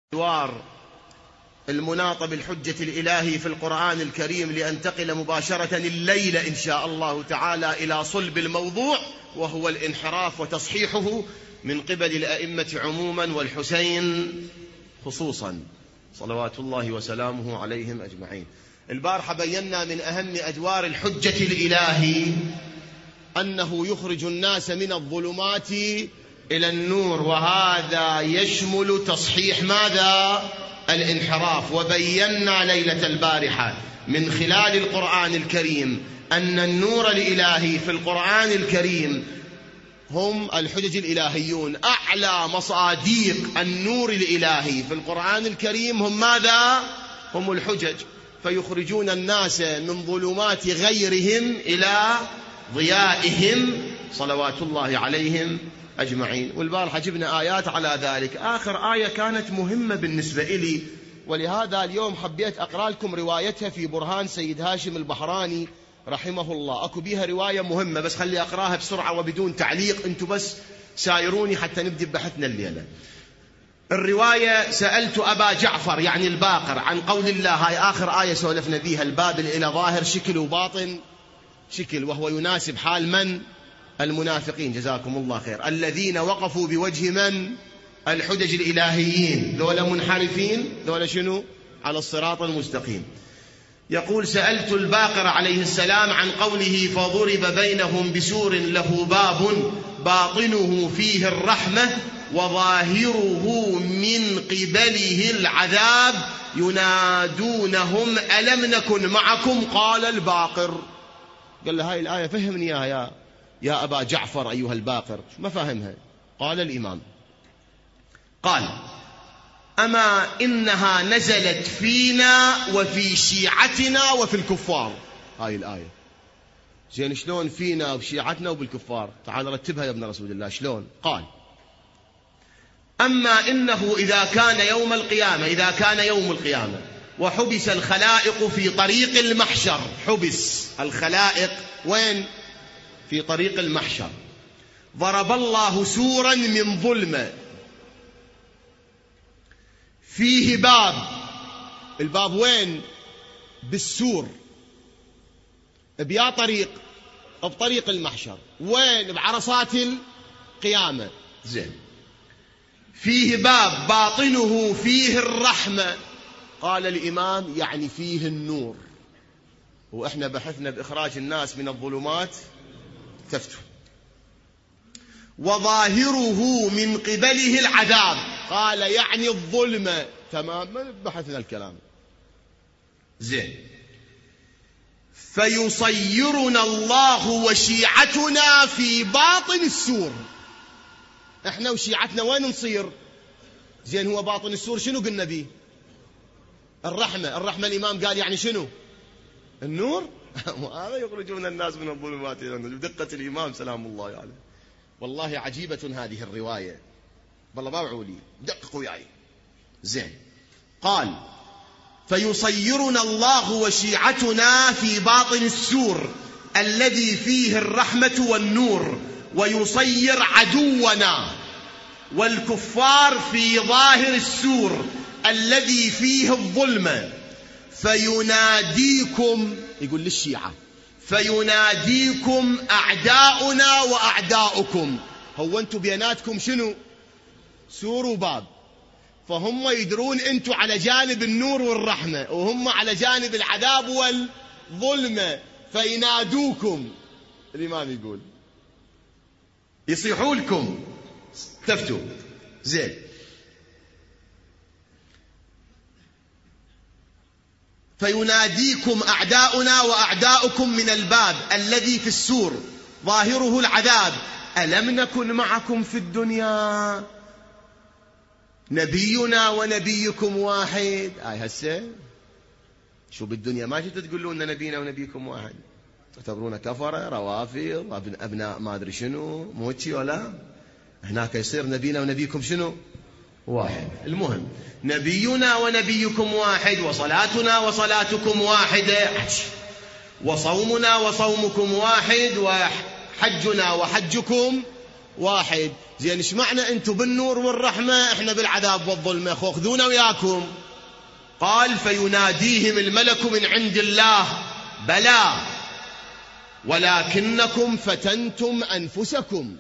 أدوار المناطة بالحجة الإلهي في القرآن الكريم لأنتقل مباشرة الليلة إن شاء الله تعالى إلى صلب الموضوع، وهو الانحراف وتصحيحه من قبل الأئمة عموما والحسين خصوصا صلوات الله وسلامه عليهم أجمعين. البارحة بينا من أهم أدوار الحجة الإلهي أنه يخرج الناس من الظلمات إلى النور، وهذا يشمل تصحيح ماذا؟ الانحراف. وبينا ليلة البارحة من خلال القرآن الكريم أن النور الإلهي في القرآن الكريم هم الحجج الإلهيون. أعلى مصاديق النور الإلهي في القرآن الكريم هم ماذا؟ هم الحجج، فيخرجون الناس من ظلمات غيرهم إلى ضيائهم صلوات الله عليهم أجمعين. والبارحة جبنا آيات على ذلك. آخر آية كانت مهمة بالنسبة إلي، ولهذا اليوم حبيت أقرأ لكم روايتها في برهان سيد هاشم البحراني رحمه الله. أكو بيها رواية مهمة، بس خلي أقرأها بسرعة وبدون تعليق، أنتم بس سايروني حتى نبدأ بحثنا الليلة. الرواية: سألت أبا جعفر يعني الباقر عن قول الله، هاي آخر آية سولفنا بيها، الباب إلى ظاهر شكل وباطن شكل، وهو يناسب حال من؟ المنافقين جزاكم الله خير، الذين وقفوا بوجه من؟ الحجج الإلهيين، ذولا منحرفين، ذولا شنو؟ على الصراط المستقيم. يقول: سألت الباقر عليه السلام عن قوله: فضرب بينهم بسور له باب باطنه فيه الرحمة وظاهره من قبله العذاب ينادونهم ألم نكن معكم؟ قال الباقر، قال له هاي الآية فهمني يا أبا جعفر أيها الباقر. ما فاهمها؟ قال الإمام، قال: أما إنها نزلت فينا وفي شيعتنا وفي الكفار. هاي الآية زين، شلون فينا وبشيعتنا وبالكفار؟ تعال رتبها يا ابن رسول الله. شلون؟ قال: أما إنه إذا كان يوم القيامة وحبس الخلائق في طريق المحشر. حبس الخلائق وين؟ في طريق المحشر. ضرب الله سورا من ظلمة فيه باب. الباب وين؟ بالسور، بيا طريق، بطريق المحشر. وين؟ بعرصات القيامة. زين. فيه باب باطنه فيه الرحمة. قال الإمام يعني فيه النور. وإحنا بحثنا بإخراج الناس من الظلمات تفتوا. وظاهره من قبله العذاب. قال يعني الظلمة. تمام، بحثنا الكلام. زين. فيصيرنا الله وشيعتنا في باطن السور. احنا وشيعتنا وين نصير؟ زين، هو باطن السور شنو قلنا بيه؟ الرحمة الإمام قال يعني شنو؟ النور. وهذا يخرجون الناس من الظلمات إلى النور. بدقة الإمام سلام الله عليه يعني. والله عجيبة هذه الرواية، والله باوعوا لي، دققوا وياي. زين. قال: فيصيرنا الله وشيعتنا في باطن السور الذي فيه الرحمة والنور، ويصير عدونا والكفار في ظاهر السور الذي فيه الظلمة. فيناديكم، يقول للشيعة، فيناديكم أعداؤنا وأعداؤكم. هو أنتم بيناتكم شنو؟ سور وباب، فهم يدرون أنتم على جانب النور والرحمة، وهم على جانب العذاب والظلمة. فينادوكم، الإمام يقول يصيحوا لكم تفتوا. زين. فيناديكم أعداؤنا وأعداؤكم من الباب الذي في السور ظاهره العذاب ألم نكن معكم في الدنيا نبينا ونبيكم واحد. هسه شو بالدنيا ما جيتوا تقولون نبينا ونبيكم واحد؟ تعتبرون كفرة روافض أبناء ما أدري شنو موتشي ولا؟ هناك يصير نبينا ونبيكم شنو؟ واحد. المهم نبينا ونبيكم واحد، وصلاتنا وصلاتكم واحدة، وصومنا وصومكم واحد، وحجنا وحجكم واحد. زين ايش معنى انتم بالنور والرحمة احنا بالعذاب والظلمة؟ خذونا وياكم. قال فيناديهم الملك من عند الله بلى ولكنكم فتنتم أنفسكم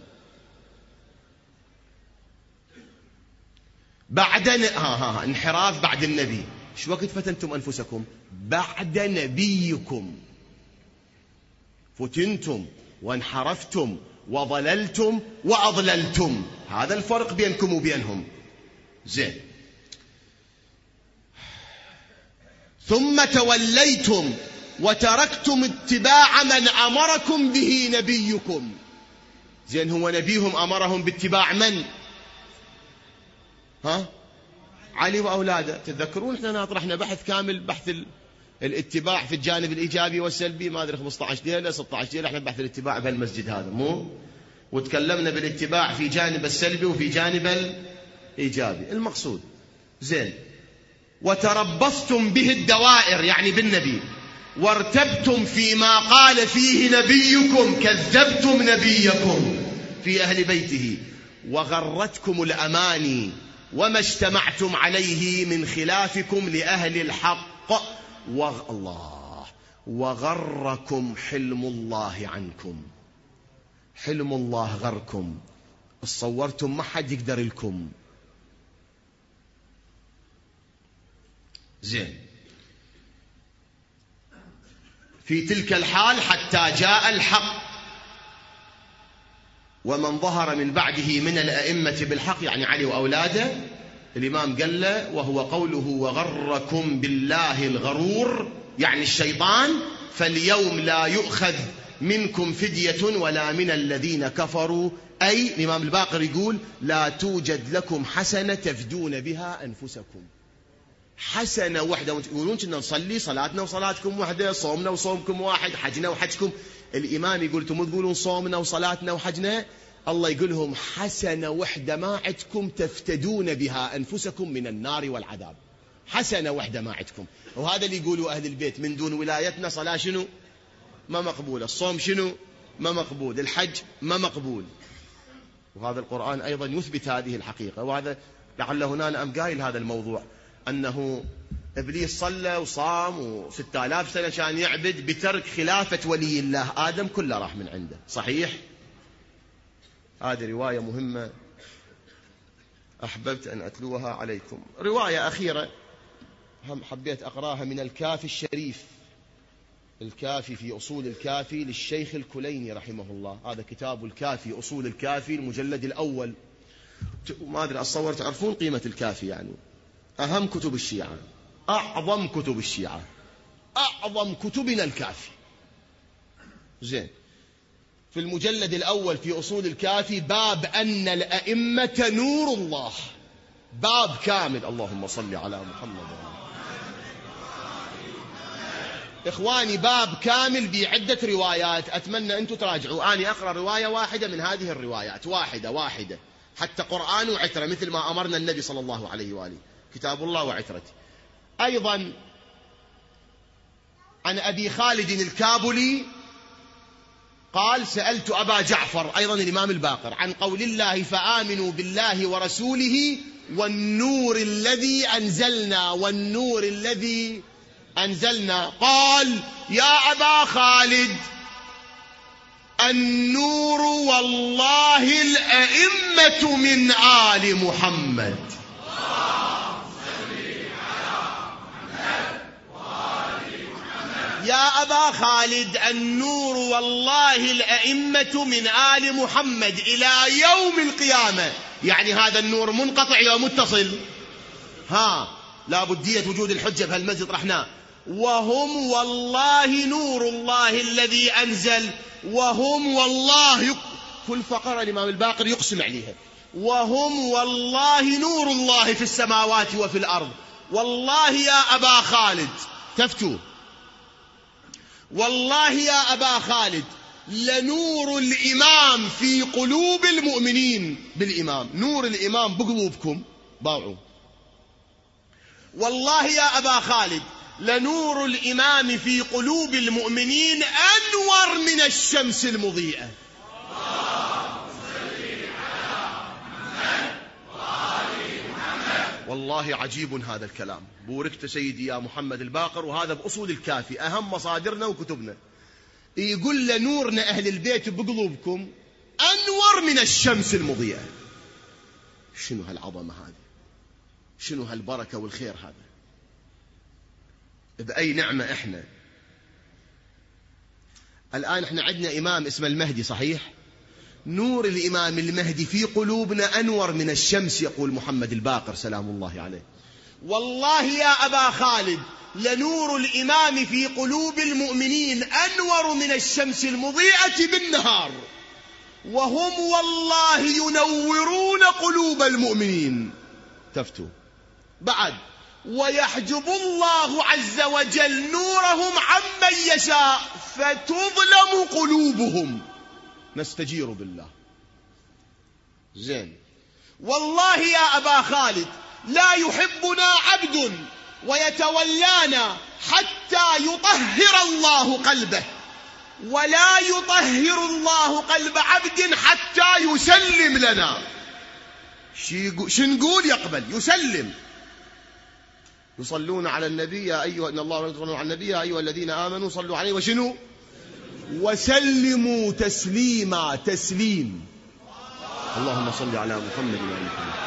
بعد انحراف بعد النبي. شو وقت فتنتم أنفسكم؟ بعد نبيكم فتنتم وانحرفتم وضللتم وأضللتم. هذا الفرق بينكم وبينهم. زين. ثم توليتم وتركتم اتباع من أمركم به نبيكم. زين هو نبيهم أمرهم باتباع من؟ علي وأولاده. تتذكرون احنا طرحنا بحث كامل، بحث الاتباع في الجانب الإيجابي والسلبي، ما أدري 15 ليلة 16 ليلة احنا بحث الاتباع في المسجد هذا مو، وتكلمنا بالاتباع في جانب السلبي وفي جانب الإيجابي. المقصود زين وتربصتم به الدوائر يعني بالنبي، وارتبتم فيما قال فيه نبيكم، كذبتم نبيكم في أهل بيته، وغرتكم الأماني وما اجتمعتم عليه من خلافكم لأهل الحق، الله وغركم حلم الله عنكم. حلم الله غركم، تصورتم ما حد يقدر لكم. زين في تلك الحال حتى جاء الحق، ومن ظهر من بعده من الأئمة بالحق يعني علي وأولاده. الإمام قال له وهو قوله وغركم بالله الغرور يعني الشيطان، فاليوم لا يؤخذ منكم فدية ولا من الذين كفروا. أي الإمام الباقر يقول لا توجد لكم حسنة تفدون بها أنفسكم. حسنة واحدة. وتقولون كنا نصلي صلاتنا وصلاتكم واحدة، صومنا وصومكم واحد، حجنا وحجكم. الإمام يقول انتم تقولون صومنا وصلاتنا وحجنا، الله يقولهم حسنة واحدة ما عندكم تفتدون بها أنفسكم من النار والعذاب. حسنة واحدة ما عندكم. وهذا اللي يقولوا أهل البيت من دون ولايتنا صلاة شنو ما مقبولة، الصوم شنو ما مقبول، الحج ما مقبول. وهذا القرآن أيضا يثبت هذه الحقيقة. وهذا لعل هنا أنا قايل هذا الموضوع، أنه إبليس صلى وصام و6000 سنة كان يعبد بترك خلافة ولي الله آدم، كله راح من عنده. صحيح؟ هذه رواية مهمة أحببت أن أتلوها عليكم. رواية أخيرة هم حبيت أقراها من الكافي الشريف، الكافي في أصول الكافي للشيخ الكليني رحمه الله. هذا كتاب الكافي أصول الكافي المجلد الأول. ما أدري أتصور تعرفون قيمة الكافي، يعني أهم كتب الشيعة، أعظم كتب الشيعة، أعظم كتبنا الكافي. زين في المجلد الأول في أصول الكافي باب أن الأئمة نور الله، باب كامل. اللهم صل على محمد. إخواني باب كامل بعدة روايات، أتمنى أنتم تراجعوا. أنا أقرأ رواية واحدة من هذه الروايات، واحدة حتى قرآن وعترة مثل ما أمرنا النبي صلى الله عليه وآله، كتاب الله وعترته. أيضا عن أبي خالد الكابلي قال سألت أبا جعفر أيضا الإمام الباقر عن قول الله فآمنوا بالله ورسوله والنور الذي أنزلنا، والنور الذي أنزلنا. قال يا أبا خالد النور والله الأئمة من آل محمد. يا أبا خالد النور والله الأئمة من آل محمد إلى يوم القيامة، يعني هذا النور منقطع أو متصل؟ لا بدية وجود الحجة بهالمسجد رحنا. وهم والله نور الله الذي أنزل، وهم والله كل فقرة الإمام الباقر يقسم عليها. وهم والله نور الله في السماوات وفي الأرض. والله يا أبا خالد تفتوا، والله يا أبا خالد لنور الإمام في قلوب المؤمنين. بالإمام نور الإمام بقلوبكم باعوا. والله يا أبا خالد لنور الإمام في قلوب المؤمنين أنور من الشمس المضيئة. والله عجيب هذا الكلام. بوركت سيدي يا محمد الباقر، وهذا بأصول الكافي أهم مصادرنا وكتبنا. يقول له نورنا أهل البيت بقلوبكم أنور من الشمس المضيئة. شنو هالعظمة هذه؟ شنو هالبركة والخير هذا؟ بأي نعمة إحنا الآن. إحنا عندنا إمام اسمه المهدي، صحيح؟ نور الإمام المهدي في قلوبنا أنور من الشمس، يقول محمد الباقر سلام الله عليه. والله يا أبا خالد لنور الإمام في قلوب المؤمنين أنور من الشمس المضيئة بالنهار، وهم والله ينورون قلوب المؤمنين. تفتوا بعد ويحجب الله عز وجل نورهم عمن يشاء فتظلم قلوبهم. نستجير بالله. زين. والله يا أبا خالد لا يحبنا عبد ويتولانا حتى يطهر الله قلبه، ولا يطهر الله قلب عبد حتى يسلم لنا. شنقول؟ يقبل، يسلم. يصلون على النبي يا أيها إن الله يصلون على النبي يا أيها الذين آمنوا صلوا عليه وشنو وسلموا تسليما. تسليم. اللهم صل على محمد وعلى محمد.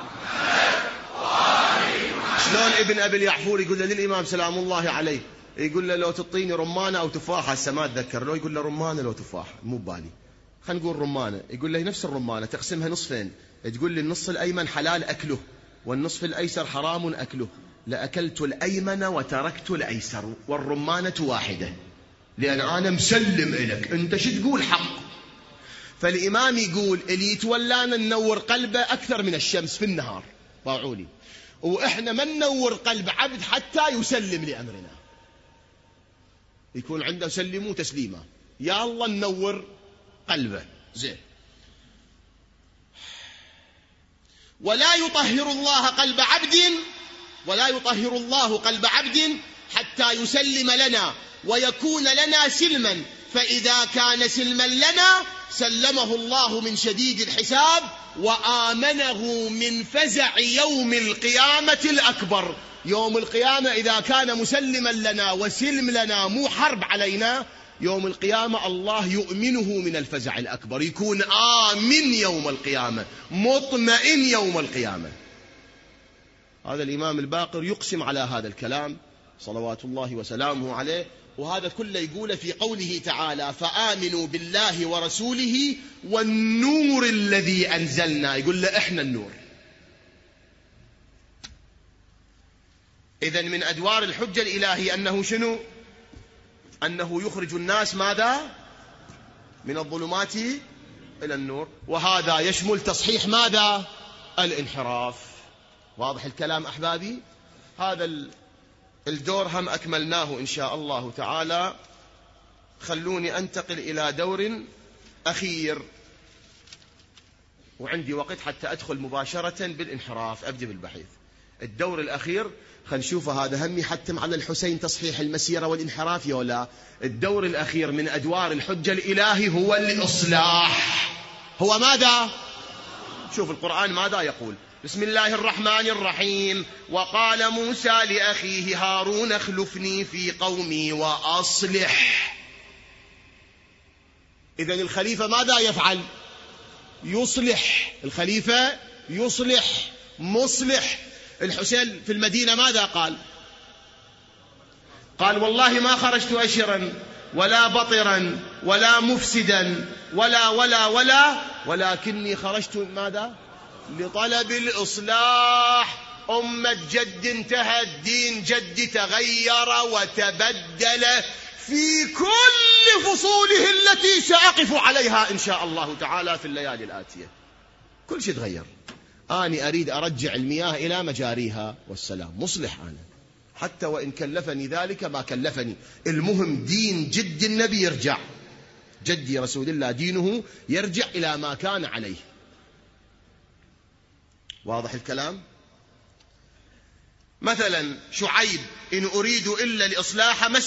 شلون ابن أبي اليعفور يقول له للإمام سلام الله عليه، يقول له لو تعطيني رمانة أو تفاحة، هسه ما أتذكر لو يقول له رمانة لو تفاحة، مو ببالي، خلينا نقول رمانة. يقول له نفس الرمانة تقسمها نصفين، تقول لي النص الأيمن حلال أكله والنصف الأيسر حرام أكله، لأكلت الأيمن وتركت الأيسر والرمانة واحدة، لأن أنا مسلم إلك، أنت شو تقول حق. فالإمام يقول اللي يتولانا ننور قلبه أكثر من الشمس في النهار، طاعوني، وإحنا ما ننور قلب عبد حتى يسلم لأمرنا، يكون عنده سلموا تسليما، يا الله ننور قلبه. زين. ولا يطهر الله قلب عبد، ولا يطهر الله قلب عبد حتى يسلم لنا ويكون لنا سلما، فإذا كان سلما لنا سلمه الله من شديد الحساب وآمنه من فزع يوم القيامة الأكبر. يوم القيامة إذا كان مسلما لنا وسلم لنا، مو حرب علينا، يوم القيامة الله يؤمنه من الفزع الأكبر، يكون آمن يوم القيامة، مطمئن يوم القيامة. هذا الإمام الباقر يقسم على هذا الكلام صلوات الله وسلامه عليه، وهذا كله يقوله في قوله تعالى فآمنوا بالله ورسوله والنور الذي أنزلنا، يقول له إحنا النور. إذن من أدوار الحجة الإلهي أنه شنو؟ أنه يخرج الناس ماذا؟ من الظلمات إلى النور، وهذا يشمل تصحيح ماذا؟ الانحراف. واضح الكلام أحبابي؟ هذا الدور هم أكملناه إن شاء الله تعالى. خلوني أنتقل إلى دور أخير، وعندي وقت حتى أدخل مباشرة بالانحراف، أبدأ بالبحث. الدور الأخير خلينا نشوف، هذا هم يحتم على الحسين تصحيح المسيرة والانحراف يا ولا. الدور الأخير من أدوار الحجة الإلهي هو الإصلاح. هو ماذا؟ شوف القرآن ماذا يقول. بسم الله الرحمن الرحيم. وقال موسى لأخيه هارون اخلفني في قومي وأصلح. إذن الخليفة ماذا يفعل؟ يصلح. الخليفة يصلح، مصلح. الحسين في المدينة ماذا قال؟ قال والله ما خرجت أشرا ولا بطرا ولا مفسدا ولا ولكني خرجت ماذا؟ لطلب الإصلاح. أمة جد انتهى، الدين جد تغير وتبدل في كل فصوله التي سأقف عليها إن شاء الله تعالى في الليالي الآتية. كل شيء تغير. أنا أريد أرجع المياه إلى مجاريها والسلام. مصلح أنا، حتى وإن كلفني ذلك ما كلفني. المهم دين جد النبي يرجع، جدي رسول الله دينه يرجع إلى ما كان عليه. واضح الكلام؟ مثلا شعيب إن أريد إلا الإصلاح ما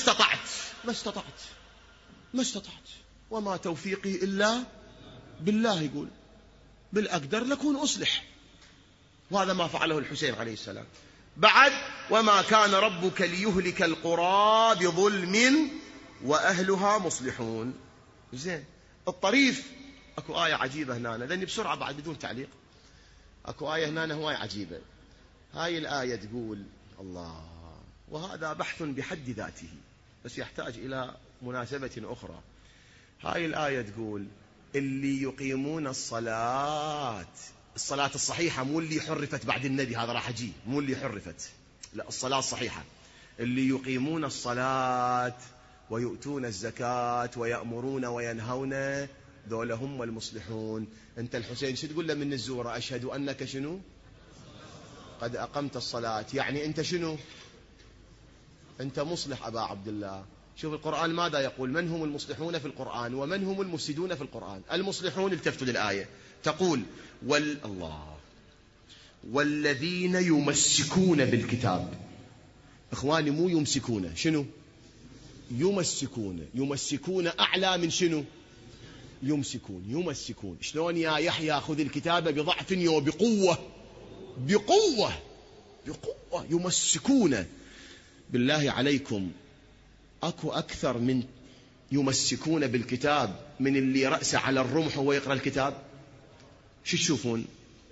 استطعت وما توفيقي إلا بالله. يقول بالأقدر لكون أصلح. وهذا ما فعله الحسين عليه السلام. بعد وما كان ربك ليهلك القرى بظلم وأهلها مصلحون. زين. الطريف أكو آية عجيبة هنا، لأني بسرعة بعد بدون تعليق. أكو آية هنا هواي عجيبة. هاي الآية تقول الله، وهذا بحث بحد ذاته بس يحتاج إلى مناسبة أخرى. هاي الآية تقول اللي يقيمون الصلاة الصحيحة، مو اللي حرفت بعد النبي، هذا راح أجي، مو اللي حرفت، لا الصلاة الصحيحة، اللي يقيمون الصلاة ويؤتون الزكاة ويأمرون وينهون، ذولا هم المصلحون. أنت الحسين شو تقول له من الزورة؟ أشهد أنك شنو؟ قد أقمت الصلاة. يعني أنت شنو؟ أنت مصلح أبا عبد الله. شوف القرآن ماذا يقول، من هم المصلحون في القرآن ومن هم المفسدون في القرآن. المصلحون التفتوا للآية تقول الله والذين يمسكون بالكتاب. إخواني مو يمسكون، شنو؟ يمسكون أعلى من شنو؟ يمسكون. شلون يا يحيى؟ خذ الكتاب بضعف وبقوة. بقوة يمسكون. بالله عليكم أكو أكثر من يمسكون بالكتاب من اللي رأسه على الرمح وهو يقرأ الكتاب؟ شو تشوفون؟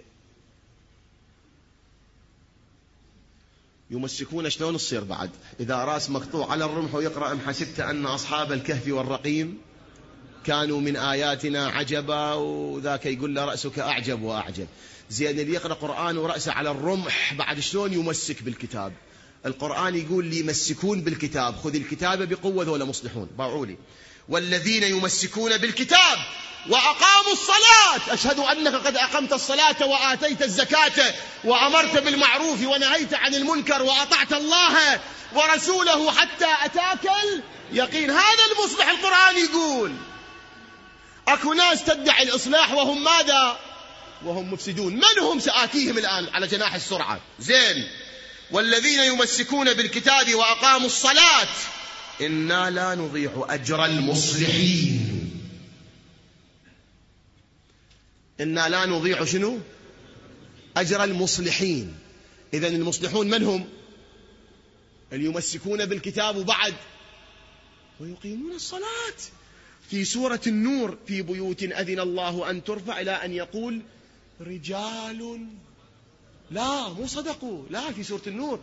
يمسكون شلون تصير بعد إذا رأس مقطوع على الرمح ويقرأ أم حسبت أن أصحاب الكهف والرقيم كانوا من آياتنا عجبا، وذاك يقول له رأسك أعجب وأعجب. زين اللي يقرأ قرآن ورأسه على الرمح بعد شلون يمسك بالكتاب؟ القرآن يقول لي يمسكون بالكتاب، خذ الكتاب بقوة، ذولا مصلحون. باعولي والذين يمسكون بالكتاب وأقاموا الصلاة. أشهد أنك قد أقمت الصلاة وآتيت الزكاة وأمرت بالمعروف ونهيت عن المنكر وأطعت الله ورسوله حتى أتاك اليقين. هذا المصلح. القرآن يقول أكو ناس تدعي الإصلاح وهم ماذا؟ وهم مفسدون. من هم؟ سآتيهم الآن على جناح السرعة. زين. والذين يمسكون بالكتاب وأقاموا الصلاة إنا لا نضيع أجر المصلحين. إنا لا نضيع شنو؟ أجر المصلحين. إذن المصلحون من هم؟ اللي يمسكون بالكتاب وبعد ويقيمون الصلاة. في سورة النور في بيوت أذن الله أن ترفع إلى أن يقول رجال، لا مو صدقوا، لا في سورة النور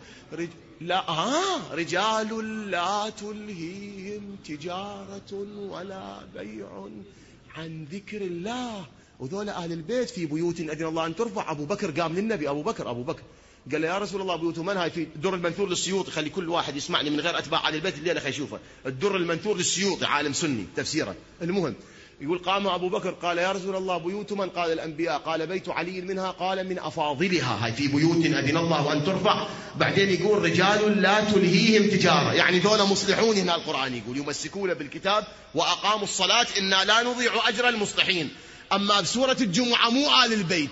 رجال لا تلهيهم تجارة ولا بيع عن ذكر الله. وذول أهل البيت في بيوت أذن الله أن ترفع. أبو بكر قام للنبي، أبو بكر قال له يا رسول الله بيوت من هاي؟ في الدر المنثور للسيوطي، خلي كل واحد يسمعني من غير أتباع أهل البيت اللي أنا خلي يشوفه. الدر المنثور للسيوطي عالم سني تفسيره. المهم يقول قام أبو بكر قال يا رسول الله بيوت من؟ قال الأنبياء. قال بيت علي منها؟ قال من أفاضلها. هاي في بيوت أذن الله أن ترفع. بعدين يقول رجال لا تلهيهم تجارة، يعني ذولا مصلحون. هنا القرآن يقول يمسكون بالكتاب وأقاموا الصلاة إنا لا نضيع أجر المصلحين. أما بسورة الجمعة مو آل البيت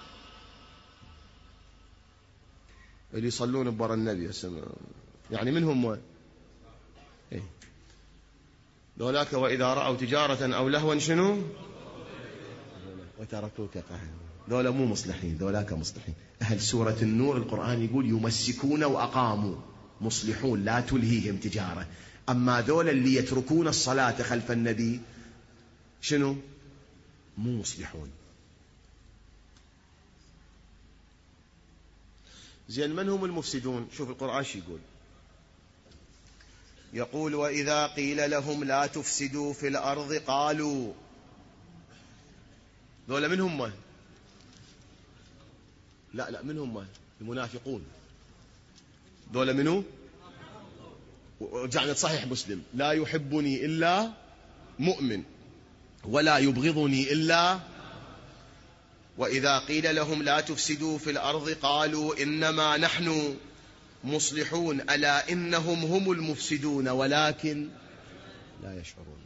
اللي يصلون ببر النبي يعني منهم ذولاك وإذا رأوا تجارة أو لهوا شنو؟ وتركوك قائما. ذولا مو مصلحين، ذولاك مصلحين. أهل سورة النور القرآن يقول يمسكون وأقاموا، مصلحون لا تلهيهم تجارة. أما ذولا اللي يتركون الصلاة خلف النبي شنو؟ مو مصلحون. زين من هم المفسدون؟ شوف القرآن شو يقول وإذا قيل لهم لا تفسدوا في الأرض قالوا. ذولا من هم؟ لا من هم؟ المنافقون. ذولا منو؟ رجعنا صحيح مسلم لا يحبني إلا مؤمن ولا يبغضني إلا. وإذا قيل لهم لا تفسدوا في الأرض قالوا إنما نحن مصلحون ألا إنهم هم المفسدون ولكن لا يشعرون.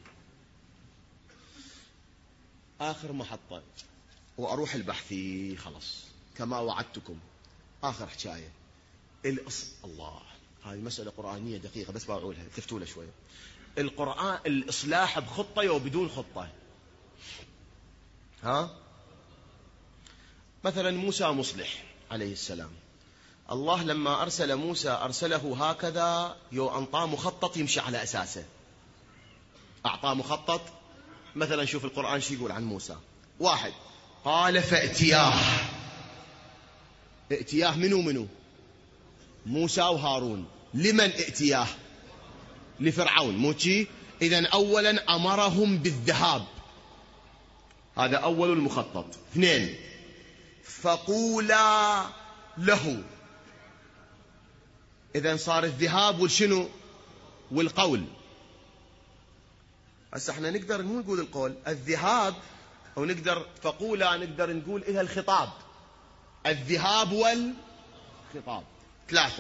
آخر محطة وأروح البحثي خلص كما وعدتكم. آخر حكاية الله، هذه مسألة قرآنية دقيقة بس بقولها تفتوا له شوية. القرآن الإصلاح بخطة وبدون خطة. مثلا موسى مصلح عليه السلام. الله لما أرسل موسى أرسله هكذا، أعطاه مخطط يمشي على أساسه. أعطاه مخطط. مثلا شوف القرآن شو يقول عن موسى. 1 قال فأتياه. ائتياه منو؟ موسى وهارون. لمن ائتياه؟ لفرعون، مو شي؟ إذن أولا أمرهم بالذهاب، هذا أول المخطط. 2 فقولا له. إذن صار الذهاب والشنو والقول. هسه احنا نقدر مو نقول القول، الذهاب، أو نقدر فقولا نقدر نقول إلى الخطاب، الذهاب والخطاب. 3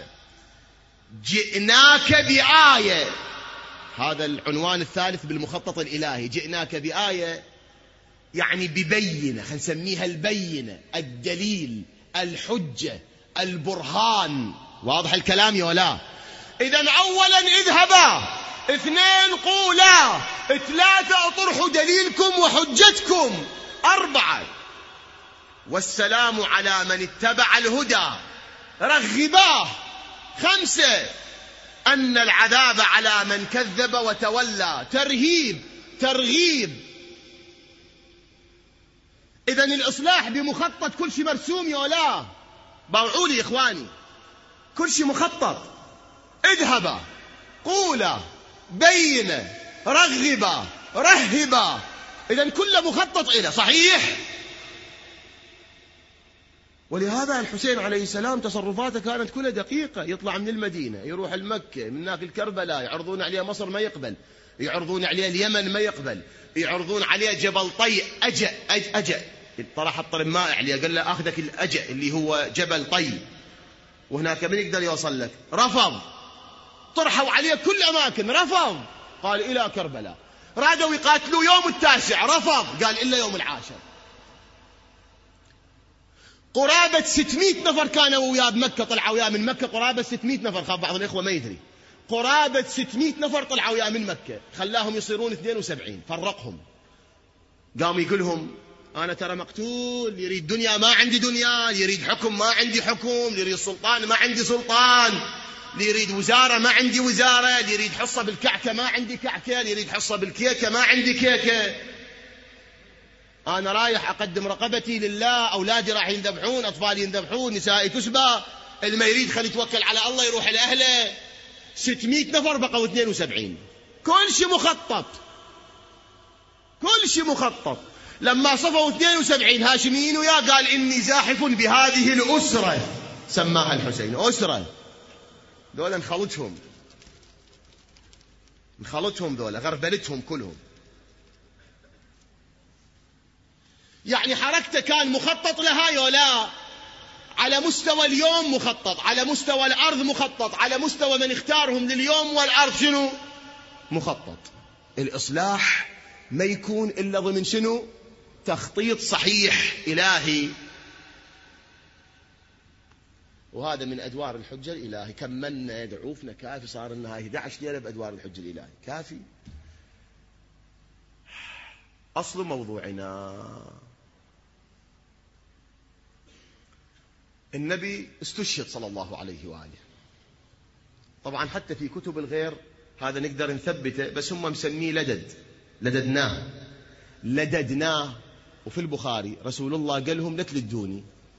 جئناك بآية. هذا العنوان الثالث بالمخطط الإلهي. جئناك بآية يعني ببينة، خلينا نسميها البينة، الدليل، الحجة، البرهان. واضح الكلام يا ولا؟ إذن أولا اذهبا، 2 قولا، 3 اطرحوا دليلكم وحجتكم، 4 والسلام على من اتبع الهدى، رغباه، 5 أن العذاب على من كذب وتولى، ترهيب ترغيب. إذن الإصلاح بمخطط، كل شيء مرسوم يا ولا؟ باوعوا لي إخواني، كل شيء مخطط. اذهبا، قولا، بينا، رغبا، رهبا. إذن كله مخطط إلى صحيح. ولهذا الحسين عليه السلام تصرفاته كانت كلها دقيقة. يطلع من المدينة يروح المكة، من هناك الكربلاء، يعرضون عليه مصر ما يقبل، يعرضون عليه اليمن ما يقبل، يعرضون عليه جبل طي. أجأ طرح الطرم مائع عليه، قال له أخذك الأجأ اللي هو جبل طي، وهناك من يقدر يوصل لك. رفض. طرحوا عليه كل أماكن، رفض. قال إلى كربلاء. رادوا يقاتلوا يوم 9، رفض، قال إلا يوم 10. قرابة 600 نفر كانوا وياه بمكة، طلعوا وياه من مكة قرابة 600 نفر، خاف بعض الإخوة ما يدري. قرابة 600 نفر طلعوا وياه من مكة، خلاهم يصيرون 72، فرقهم. قام يقولهم أنا ترى مقتول، يريد دنيا ما عندي دنيا، يريد حكم ما عندي حكم، يريد سلطان ما عندي سلطان، يريد وزارة ما عندي وزارة، يريد حصة بالكعكة ما عندي كعكة، يريد حصة بالكيكة ما عندي كيكة. أنا رايح أقدم رقبتي لله، أولادي راح ينذبحون، أطفالي ينذبحون، نسائي تسبى، اللي ما يريد خلي يتوكل على الله يروح لأهله. 600 نفر بقوا 72. كل شيء مخطط، كل شيء مخطط. لما صفوا 72 هاشميين وياه، قال إني زاحف بهذه الأسرة، سماها الحسين أسرة. دولة انخلطهم دولة، غربلتهم كلهم. يعني حركته كان مخطط لها يولا؟ على مستوى اليوم مخطط، على مستوى الأرض مخطط، على مستوى من اختارهم لليوم والأرض شنو؟ مخطط. الإصلاح ما يكون إلا ضمن شنو؟ تخطيط صحيح إلهي. وهذا من أدوار الحجة الإلهي. كملنا يدعوفنا كافي، صار لنا هاي 11 ليلة بأدوار الحجة الإلهي، كافي. أصل موضوعنا، النبي استشهد صلى الله عليه وآله. طبعا حتى في كتب الغير هذا نقدر نثبته، بس هم مسميه لددناه. وفي البخاري رسول الله قال لهم لا تلدوني.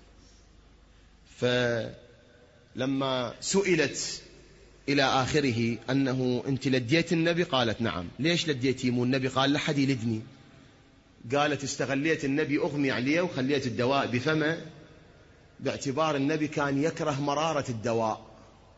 فلما سئلت إلى آخره أنه أنت لديت النبي، قالت نعم. ليش لديتي؟ مو النبي قال لا حد يلدني. قالت استغليت النبي أغمي عليه وخليت الدواء بفمه، باعتبار النبي كان يكره مرارة الدواء.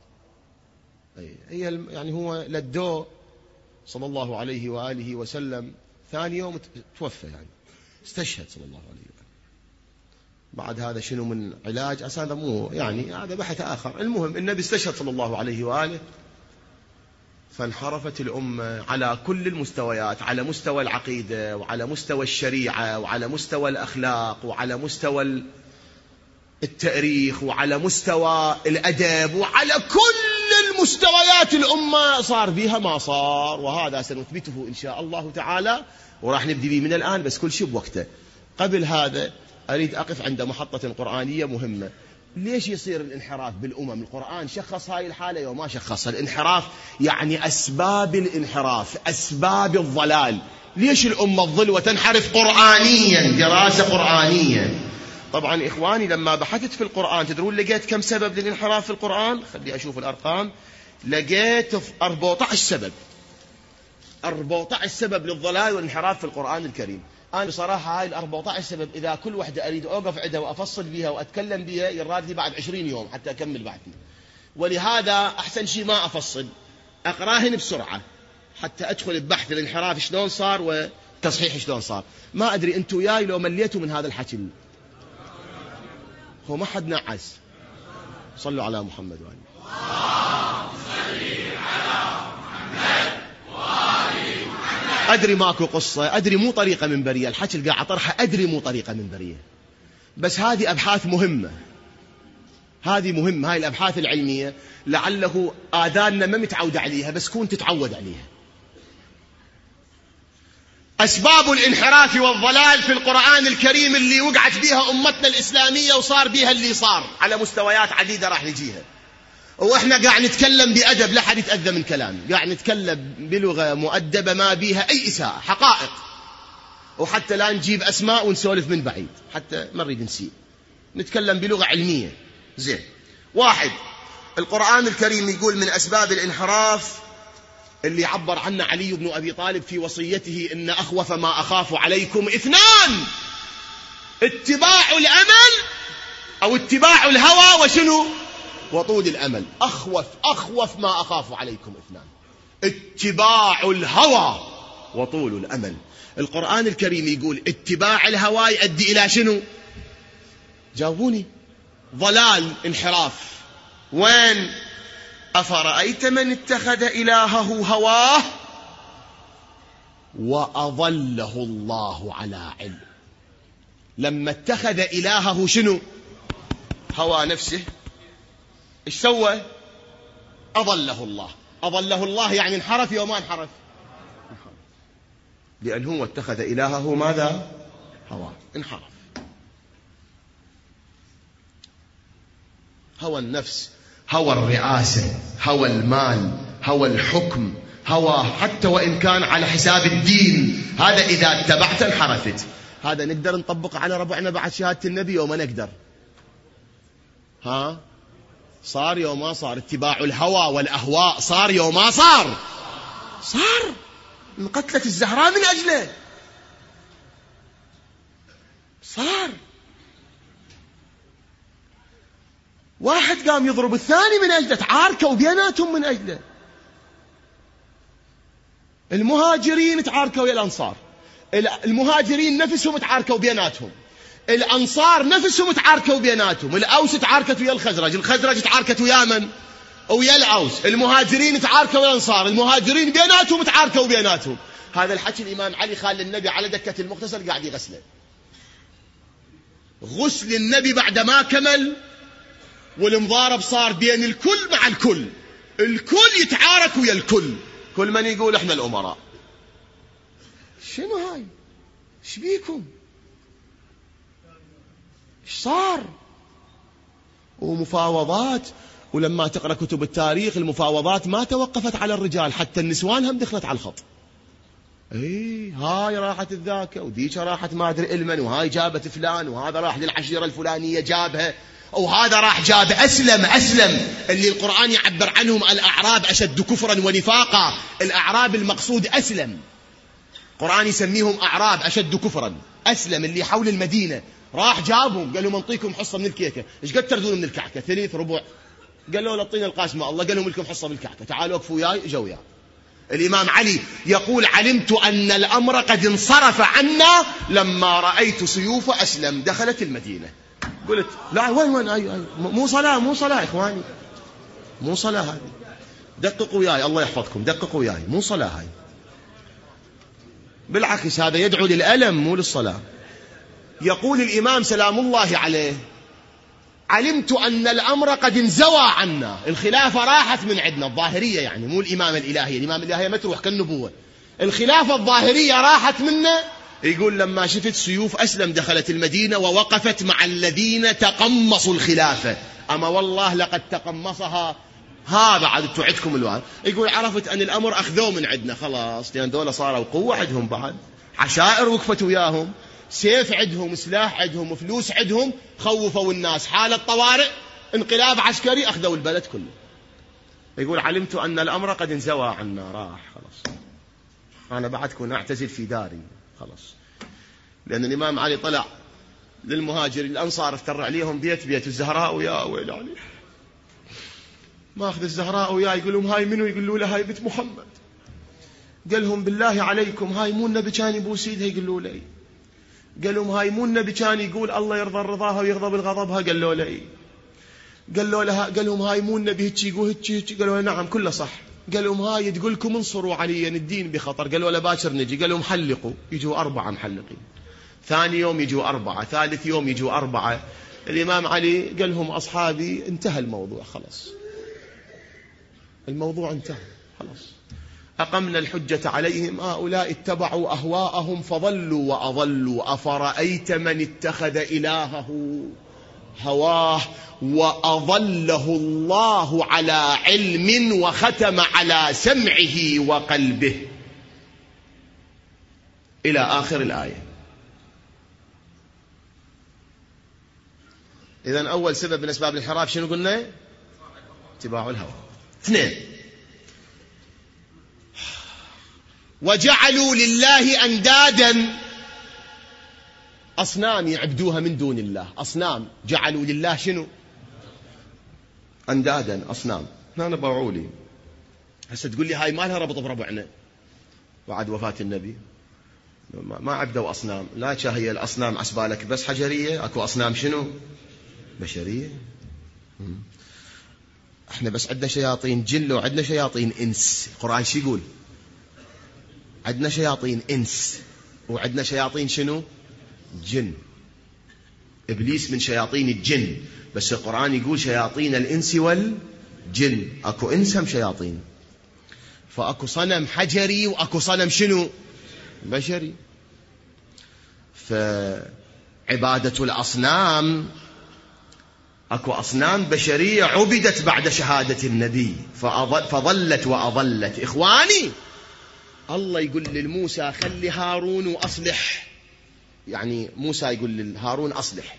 هي يعني هو لدوه صلى الله عليه وآله وسلم، ثاني يوم توفى، يعني استشهد صلى الله عليه وآله. بعد هذا شنو من علاج هذا مو يعني هذا بحث آخر. المهم النبي استشهد صلى الله عليه وآله. فانحرفت الأمة على كل المستويات، على مستوى العقيدة، وعلى مستوى الشريعة، وعلى مستوى الأخلاق، وعلى مستوى التاريخ، وعلى مستوى الأدب، وعلى كل المستويات الأمة صار بها ما صار. وهذا سنثبته إن شاء الله تعالى، وراح نبدي به من الآن، بس كل شيء بوقته. قبل هذا أريد أقف عند محطة قرآنية مهمة. ليش يصير الانحراف بالأمم؟ القرآن شخص هاي الحالة وما شخصها. الانحراف يعني أسباب الانحراف، أسباب الضلال. ليش الأمة تضل وتنحرف قرآنيا، دراسة قرآنية. طبعا إخواني لما بحثت في القرآن تدرون لقيت كم سبب للانحراف في القرآن؟ خلي أشوف الأرقام. لقيت 14 سبب، 14 سبب للضلال والانحراف في القرآن الكريم. أنا بصراحة هاي ال14 سبب إذا كل واحدة أريد أوقف عندها وأفصل بها وأتكلم بها يراد لي بعد 20 يوم حتى أكمل بحثي، ولهذا أحسن شيء ما أفصل، أقراهن بسرعة حتى أدخل ببحث الانحراف شلون صار وتصحيح شلون صار. ما أدري أنتوا وياي لو مليتوا من هذا الحكي. هو ما حد نعس. صلوا على محمد وآله. أدري ماكو قصة، أدري مو طريقة منبرية، الحكي اللي قاعد أطرحه أدري مو طريقة منبرية، بس هذه أبحاث مهمة، هذه مهمة، هاي الأبحاث العلمية لعله آذاننا ما متعودة عليها بس كون تتعود عليها. أسباب الانحراف والضلال في القرآن الكريم اللي وقعت بها أمتنا الإسلامية وصار بها اللي صار على مستويات عديدة راح نجيها. وإحنا قاعد نتكلم بأدب، لا حد يتأذى من كلامي، قاعد نتكلم بلغة مؤدبة ما بيها أي إساءة، حقائق، وحتى لا نجيب أسماء ونسولف من بعيد حتى ما نريد نسيء، نتكلم بلغة علمية. زين. واحد، القرآن الكريم يقول من أسباب الانحراف اللي عبر عنه علي بن أبي طالب في وصيته إن أخوف ما أخاف عليكم 2، اتباع الأمل أو اتباع الهوى وشنو؟ وطول الأمل. أخوف ما أخاف عليكم 2، اتباع الهوى وطول الأمل. القرآن الكريم يقول اتباع الهوى يؤدي إلى شنو؟ جاوبوني. ضلال، انحراف. وين؟ أفرأيت من اتخذ إلهه هواه وأضله الله على علم. لما اتخذ إلهه شنو؟ هوى نفسه، ايش سوى؟ أضله الله. أضله الله يعني انحرف يوم ما انحرف، لأن هو اتخذ إلهه ماذا؟ هوى، انحرف. هوى النفس، هوى الرئاسة، هوى المال، هوى الحكم، هوى حتى وإن كان على حساب الدين، هذا إذا اتبعت انحرفت. هذا نقدر نطبقه على ربعنا بعد شهادة النبي يوم ما نقدر؟ ها؟ صار يوم ما صار. اتباع الهوى والأهواء صار يوم ما صار. صار. انقتلت الزهراء من أجله. صار. واحد قام يضرب الثاني من أجله، تعاركوا بيناتهم من أجله. المهاجرين تعاركوا ويا الأنصار، المهاجرين نفسهم تعاركوا بيناتهم، الأنصار نفسهم تعاركوا بيناتهم، الأوس تعاركت ويا الخزرج، الخزرج تعاركت ويا من؟ ويا الأوس، المهاجرين تعاركوا ويا الأنصار، المهاجرين بيناتهم تعاركوا بيناتهم. هذا الحكي الإمام علي خال النبي على دكة المغتسل قاعد يغسله. غسل النبي بعد ما كمل والمضارب صار بين الكل مع الكل، الكل يتعارك ويا الكل، كل من يقول احنا الأمراء. شنو هاي؟ ايش بيكم؟ ايش صار؟ ومفاوضات، ولما تقرأ كتب التاريخ المفاوضات ما توقفت على الرجال، حتى النسوان هم دخلت على الخط. ايه، هاي راحت الذاكة وديك راحت ما ادري المن، وهاي جابت فلان، وهذا راح للعشيرة الفلانية جابها، وهذا راح جاب أسلم اللي القرآن يعبر عنهم الأعراب أشد كفرا ونفاقا. الأعراب المقصود أسلم، القرآن يسميهم أعراب أشد كفرا. أسلم اللي حول المدينة راح جابهم، قال لهم منطيكم حصة من الكيكة. ايش قد تردون من الكعكة؟ 3 ربع. قال له لطينا القاسمة الله، قال لهم لكم حصة من الكعكة، تعالوا وقفوا وياي. اجوا وياه. الإمام علي يقول علمت أن الأمر قد انصرف عنا لما رأيت سيوف أسلم دخلت المدينة. قلت لا وين أي مو صلاة إخواني، مو صلاة هذه، دققوا وياي الله يحفظكم، دققوا وياي، مو صلاة هاي، بالعكس هذا يدعو للألم مو للصلاة. يقول الإمام سلام الله عليه علمت أن الأمر قد انزوى عنا، الخلافة راحت من عندنا، الظاهرية يعني مو الإمامة الإلهية، الإمامة الإلهية متروح كالنبوة، الخلافة الظاهرية راحت منا يقول لما شفت سيوف أسلم دخلت المدينة ووقفت مع الذين تقمصوا الخلافة، أما والله لقد تقمصها هذا عاد توعدكم الوعد. يقول عرفت أن الأمر أخذوه من عندنا خلاص، لأن دولة صاروا قوة عندهم، بعد عشائر وقفت وياهم، سيف عندهم، سلاح عندهم، فلوس عندهم، خوفوا الناس، حالة طوارئ، انقلاب عسكري، أخذوا البلد كله. يقول علمت أن الأمر قد انزوى عنا، راح خلاص، أنا بعد كنت أعتزل في داري خلاص. لأن الإمام علي طلع للمهاجرين الأنصار افتر عليهم بيت الزهراء، ويا ويل علي، ما أخذ الزهراء وياه، يقول لهم هاي منو؟ يقولوا له هاي بنت محمد. قال لهم بالله عليكم هاي مو النبي كان يبوس ايدها؟ يقولوا لي. قال لهم هاي مو النبي كان يقول الله يرضى رضاها ويغضب الغضبها؟ قالوا لي. قال لهم هاي مو النبي هيك يقول هيك؟ قالوا نعم كله صح. قال لهم هاي تقول لكم انصروا عليا الدين بخطر. قالوا له باكر نجي. قال لهم حلقوا، يجوا 4 محلقين، ثاني يوم يجوا 4، ثالث يوم يجوا 4. الإمام علي قال لهم أصحابي انتهى الموضوع خلاص، الموضوع انتهى خلاص، أقمنا الحجة عليهم، هؤلاء اتبعوا أهواءهم فضلوا وأضلوا، أفرأيت من اتخذ إلهه هواه وأضله الله على علم وختم على سمعه وقلبه، إلى آخر الآية. إذن أول سبب من أسباب الانحراف شنو قلنا؟ اتباع الهوى. 2، وجعلوا لله أندادا، أصنام يعبدوها من دون الله، أصنام جعلوا لله شنو؟ أندادا، أصنام. هنا باوعوا لي هسه تقول لي هاي ما لها ربط بربعنا بعد وفاة النبي، ما عبدوا أصنام، لا هي الأصنام عسبالك بس حجرية، أكو أصنام شنو؟ بشرية. احنا بس عندنا شياطين جن وعندنا شياطين إنس. القرآن شو يقول؟ عندنا شياطين إنس وعندنا شياطين شنو؟ جن. إبليس من شياطين الجن، بس القرآن يقول شياطين الإنس والجن، أكو إنس هم شياطين، فأكو صنم حجري وأكو صنم شنو؟ بشري. فعبادة الأصنام، أكو أصنام بشرية عبدت بعد شهادة النبي فظلت وأضلت. إخواني، الله يقول للموسى خلي هارون وأصلح، يعني موسى يقول لهارون أصلح،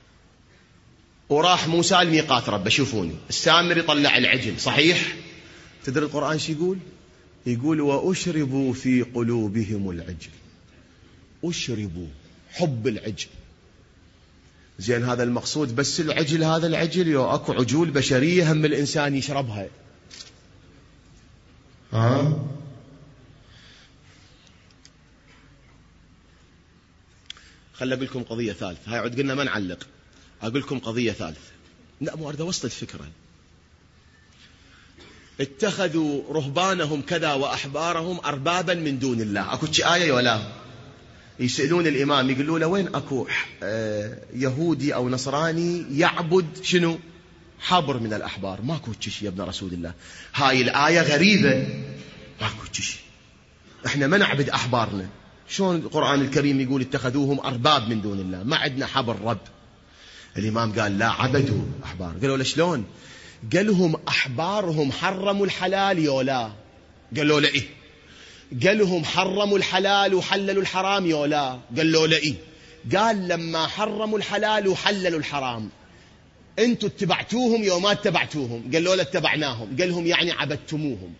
وراح موسى الميقات ربه. شوفوني، السامر يطلع العجل صحيح، تدري القرآن شو يقول؟ يقول وأشربوا في قلوبهم العجل، أشربوا حب العجل. زين هذا المقصود بس العجل، هذا العجل يو أكو عجول بشرية هم الإنسان يشربها. خل أقول لكم قضية ثالثة، هاي عد قلنا ما نعلق، أقول لكم قضية ثالثة. لا مو أريد أوصل الفكرة. اتخذوا رهبانهم كذا وأحبارهم أربابا من دون الله. أكو آية ولا؟ يسألون الإمام يقولوا له وين أكو يهودي أو نصراني يعبد شنو؟ حبر من الأحبار. ماكو تشي يا ابن رسول الله، هاي الآية غريبة، ماكو تشي، احنا ما نعبد أحبارنا. شلون القرآن الكريم يقول اتخذوهم أرباب من دون الله؟ ما عندنا حبر رب. الإمام قال لا، عبدوا أحبار. قالوا له شلون؟ قالهم أحبارهم حرموا الحلال يولا؟ قالوا له إيه. قالهم حرموا الحلال وحللوا الحرام يولا؟ قالوا له إيه. قال لما حرموا الحلال وحللوا الحرام أنتوا اتبعتوهم يوم ما اتبعتوهم؟ قالوا له اتبعناهم. قالهم يعني عبدتموهم.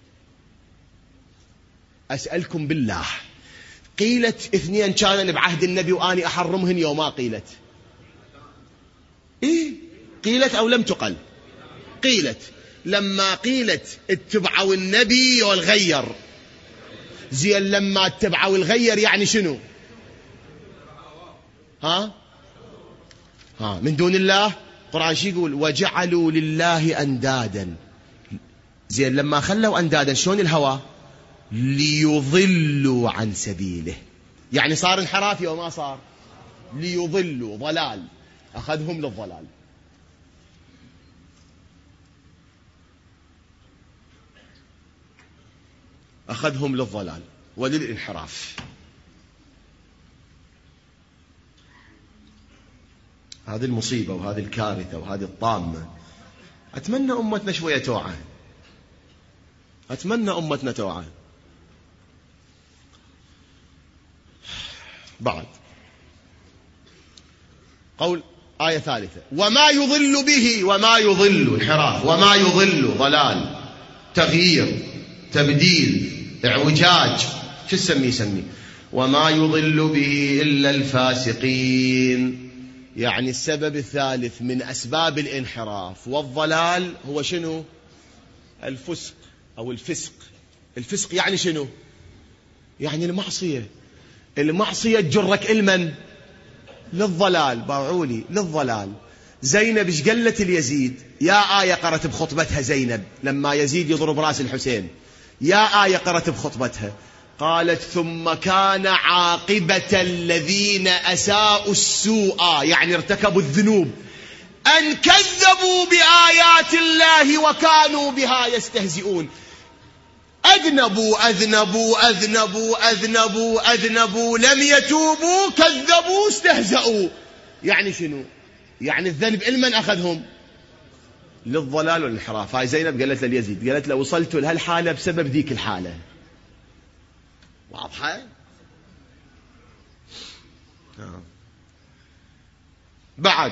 أسألكم بالله، قيلت 2 كان بعهد النبي وأني أحرمهن يوم ما قيلت؟ إيه قيلت أو لم تقل؟ قيلت. لما قيلت اتبعوا النبي والغير، زين لما اتبعوا الغير يعني شنو؟ من دون الله. القرآن شو يقول؟ وجعلوا لله أندادا. زين لما خلوا أندادا شلون الهوى؟ ليضلوا عن سبيله، يعني صار انحراف وما صار؟ ليضلوا، ضلال، أخذهم للضلال. أخذهم للضلال وللانحراف. هذه المصيبة وهذه الكارثة وهذه الطامة. أتمنى أمتنا شوية توعى، أتمنى أمتنا توعى. بعد قول آية ثالثة: وما يضل به، وما يضل انحراف، وما يضل ضلال، تغيير، تبديل، اعوجاج، شو سميه وما يضل به إلا الفاسقين. يعني السبب الثالث من أسباب الانحراف والضلال هو شنو؟ الفسق أو الفسق. الفسق يعني شنو؟ يعني المعصية. المعصية تجرك المن للضلال. باعولي للضلال. زينب ايش قالت اليزيد؟ يا آية قرأت بخطبتها زينب لما يزيد يضرب راس الحسين، يا آية قرأت بخطبتها، قالت: ثم كان عاقبة الذين أساءوا السوء، يعني ارتكبوا الذنوب، أن كذبوا بآيات الله وكانوا بها يستهزئون. أذنبوا أذنبوا أذنبوا أذنبوا أذنبوا، لم يتوبوا، كذبوا، استهزأوا. يعني شنو؟ يعني الذنب لمن أخذهم؟ للضلال والانحراف. هاي زينب قالت لليزيد، قالت له: وصلت لهالحالة بسبب ذيك الحالة. واضحة؟ بعد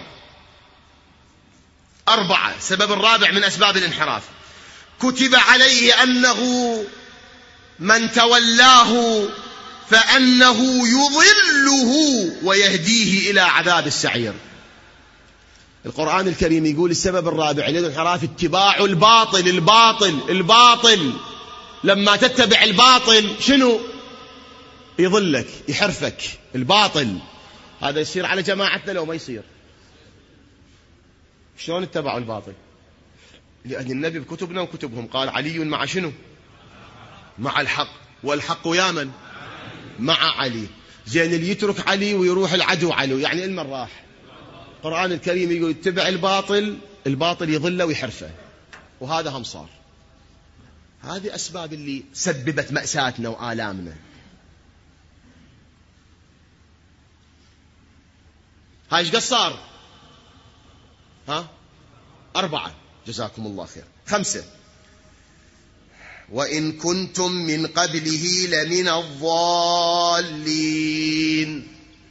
4. سبب الرابع من أسباب الانحراف: كتب عليه أنه من تولاه فأنه يضله ويهديه إلى عذاب السعير. القرآن الكريم يقول السبب الرابع للانحراف اتباع الباطل. الباطل الباطل لما تتبع الباطل شنو؟ يضلك، يحرفك. الباطل هذا يصير على جماعتنا لو ما يصير. شلون اتبعوا الباطل؟ لأن النبي بكتبنا وكتبهم قال: علي مع شنو؟ مع الحق، والحق يا من؟ مع علي. زين اللي يترك علي ويروح العدو علي، يعني المن راح. القرآن الكريم يقول اتبع الباطل، الباطل يضله ويحرفه، وهذا هم صار. هذه أسباب اللي سببت مأساتنا وآلامنا. هاي ايش قد صار؟ 4. جزاكم الله خير. 5. وإن كنتم من قبله لمن الضالين.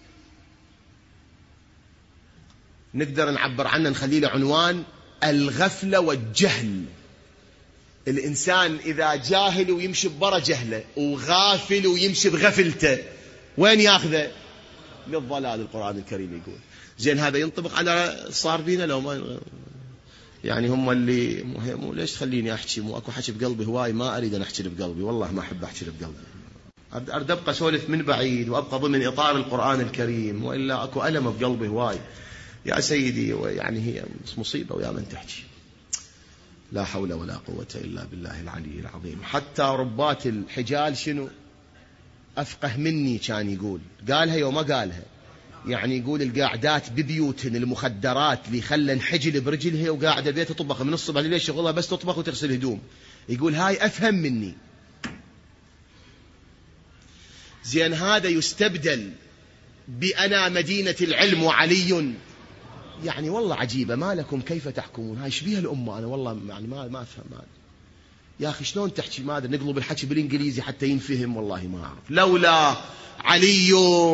نقدر نعبر عنه، نخليه له عنوان: الغفلة والجهل. الإنسان إذا جاهل ويمشي ببرا جهله، وغافل ويمشي بغفلته، وين ياخذه؟ للضلال. القرآن الكريم يقول. زين هذا ينطبق على صار بينا لو ما يعني هم اللي مو ليش تخليني أحكي؟ مو أكو حكي بقلبي هواي، ما أريد أن أحكي بقلبي، والله ما أحب أحكي بقلبي. أريد أبقى سولف من بعيد وأبقى ضمن إطار القرآن الكريم، وإلا أكو ألم بقلبي هواي يا سيدي. يعني هي مصيبة ويا من تحكي. لا حول ولا قوة إلا بالله العلي العظيم. حتى ربات الحجال شنو؟ أفقه مني كان يقول، قالها يوم ما قالها. يعني يقول القاعدات ببيوتهن المخدرات اللي خلن حجل برجلها وقاعدة بيت تطبخ من الصبح لليل، شغلها بس تطبخ وتغسل هدوم. يقول هاي أفهم مني. زين هذا يستبدل بأنا مدينة العلم وعلي. يعني والله عجيبة، ما لكم كيف تحكمون؟ هاي شبيه الأمة. أنا والله يعني ما أفهم هذا. يا أخي شلون تحكي؟ ماذا نقلب الحكي بالإنجليزي حتى ينفهم؟ والله ما أعرف. لولا علي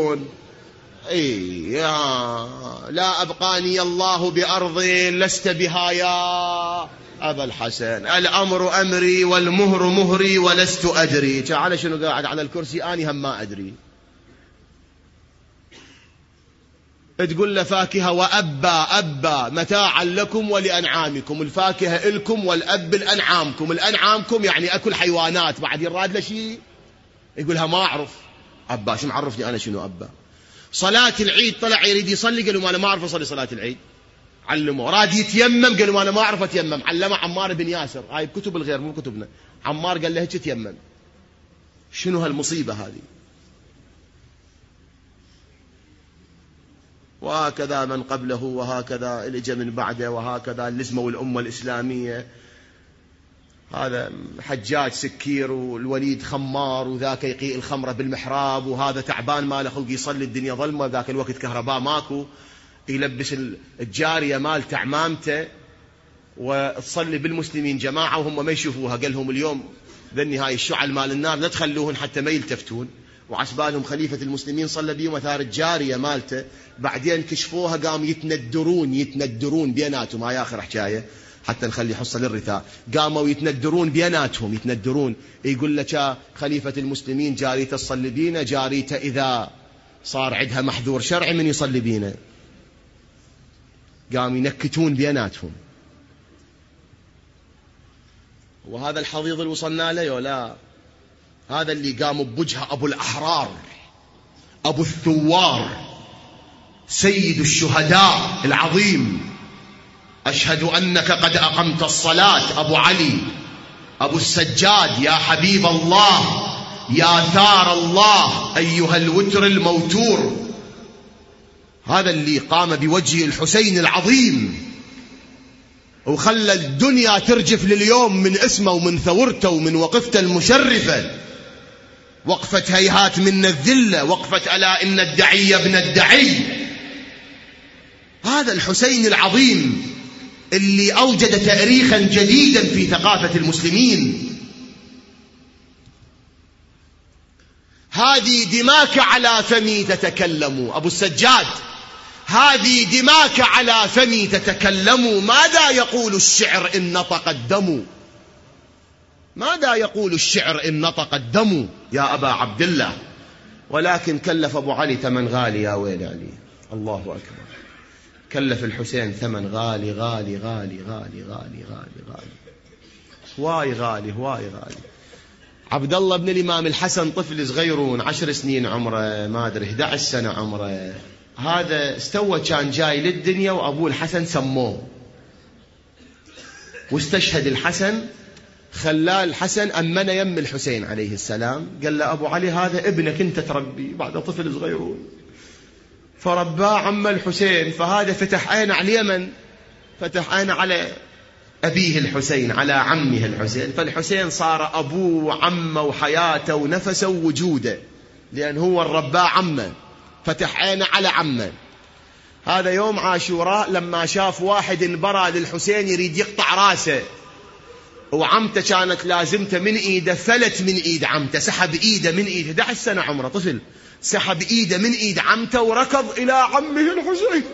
لا أبقاني الله بأرض لست بها يا أبا الحسن. الأمر أمري والمهر مهري ولست أدري. تعال شنو قاعد على الكرسي أني هم ما أدري. تقول له فاكهة وأبا متاعا لكم ولأنعامكم. الفاكهة إلكم والأب لأنعامكم. الأنعامكم يعني أكل حيوانات. بعد يراد له شيء يقولها ما أعرف أبا. شو معرفني أنا شنو أبا؟ صلاة العيد طلع يريد يصلي، قالوا أنا ما أعرف أصلي صلاة العيد. علمه. راد يتيمم، قالوا أنا ما أعرف أتيمم. علمه عمار بن ياسر. هاي بكتب الغير مو كتبنا. عمار قال له هيك تيمم. شنو هالمصيبة هذه؟ وهكذا من قبله، وهكذا اللي جاء من بعده، وهكذا اللزمة والأمة الإسلامية. هذا حجاج سكير، والوليد خمار، وذاك يقيء الخمرة بالمحراب، وهذا تعبان ما له خلق يصلي، الدنيا ظلمة، ذاك الوقت كهرباء ماكو. يلبس الجارية مالته عمامته وتصلي بالمسلمين جماعة وهم ما يشوفوها. قال لهم اليوم ذني هاي الشعل مال النار لا تخلوهن حتى ما يلتفتون، وعسبالهم خليفة المسلمين صلى بيهم وثار الجارية مالته. بعدين كشفوها قام يتندرون بيناتهم. هاي آخر حكاية حتى نخلي حصة للرثاء. قاموا يتندرون بيناتهم، يقول لك خليفة المسلمين جاريته تصلي بينا، جاريته إذا صار عندها محذور شرعي من يصلي بينا. قام ينكتون بيناتهم. وهذا الحضيض اللي وصلنا له ولا هذا اللي قام بوجهه أبو الأحرار، أبو الثوار، سيد الشهداء العظيم، أشهد أنك قد أقمت الصلاة، أبو علي أبو السجاد، يا حبيب الله، يا ثار الله، أيها الوتر الموتور. هذا اللي قام بوجه الحسين العظيم وخلى الدنيا ترجف لليوم من اسمه ومن ثورته ومن وقفته المشرفة، وقفة هيهات من الذلة، وقفة ألا إن الدعي ابن الدعي. هذا الحسين العظيم اللي أوجد تاريخا جديدا في ثقافة المسلمين. هذه دماك على فمي تتكلم، أبو السجاد، هذه دماك على فمي تتكلم، ماذا يقول الشعر إن نطق الدم؟ ماذا يقول الشعر إن نطق الدم يا أبا عبد الله؟ ولكن كلف أبو علي ثمن غالي، يا ويل علي، الله أكبر، كلف الحسين ثمن غالي غالي غالي غالي غالي غالي غالي، هواي غالي هواي غالي. عبد الله بن الإمام الحسن طفل صغيرون 10 سنين عمره، ما أدري 11 سنة عمره، هذا استوى كان جاي للدنيا وأبوه الحسن سموه، واستشهد الحسن، خلاه الحسن أمن يم الحسين عليه السلام، قال له أبو علي هذا ابنك أنت تربي بعد طفل صغيرون، فرباه عم الحسين، فهذا فتح عين على اليمن، فتح عين على أبيه الحسين، على عمه الحسين، فالحسين صار أبوه وعمه وحياته ونفسه ووجوده، لأن هو الرباه عمه، فتح عينه على عمه. هذا يوم عاشوراء لما شاف واحد انبرى للحسين يريد يقطع راسه، وعمته كانت لازمته من ايده، فلت من ايد عمته، سحب ايده من ايده، 11 سنة عمره طفل، سحب ايده من ايد عمته وركض الى عمه الحسين.